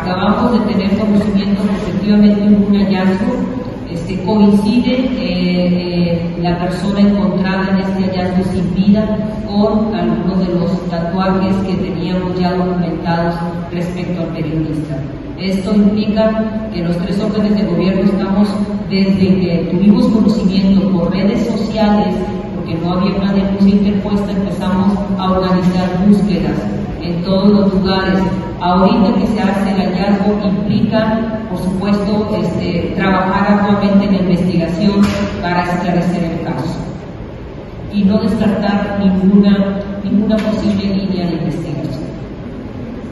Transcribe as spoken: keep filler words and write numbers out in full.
acabamos de tener conocimiento que efectivamente hubo un hallazgo. Este, coincide eh, eh, la persona encontrada en este hallazgo sin vida con algunos de los tatuajes que teníamos ya documentados respecto al periodista. Esto implica que los tres órdenes de gobierno estamos, desde que tuvimos conocimiento por redes sociales, porque no había una denuncia interpuesta, empezamos a organizar búsquedas en todos los lugares. Ahorita que se hace el hallazgo implica, por supuesto, este, trabajar arduamente en la investigación para esclarecer el caso y no descartar ninguna, ninguna posible línea de investigación.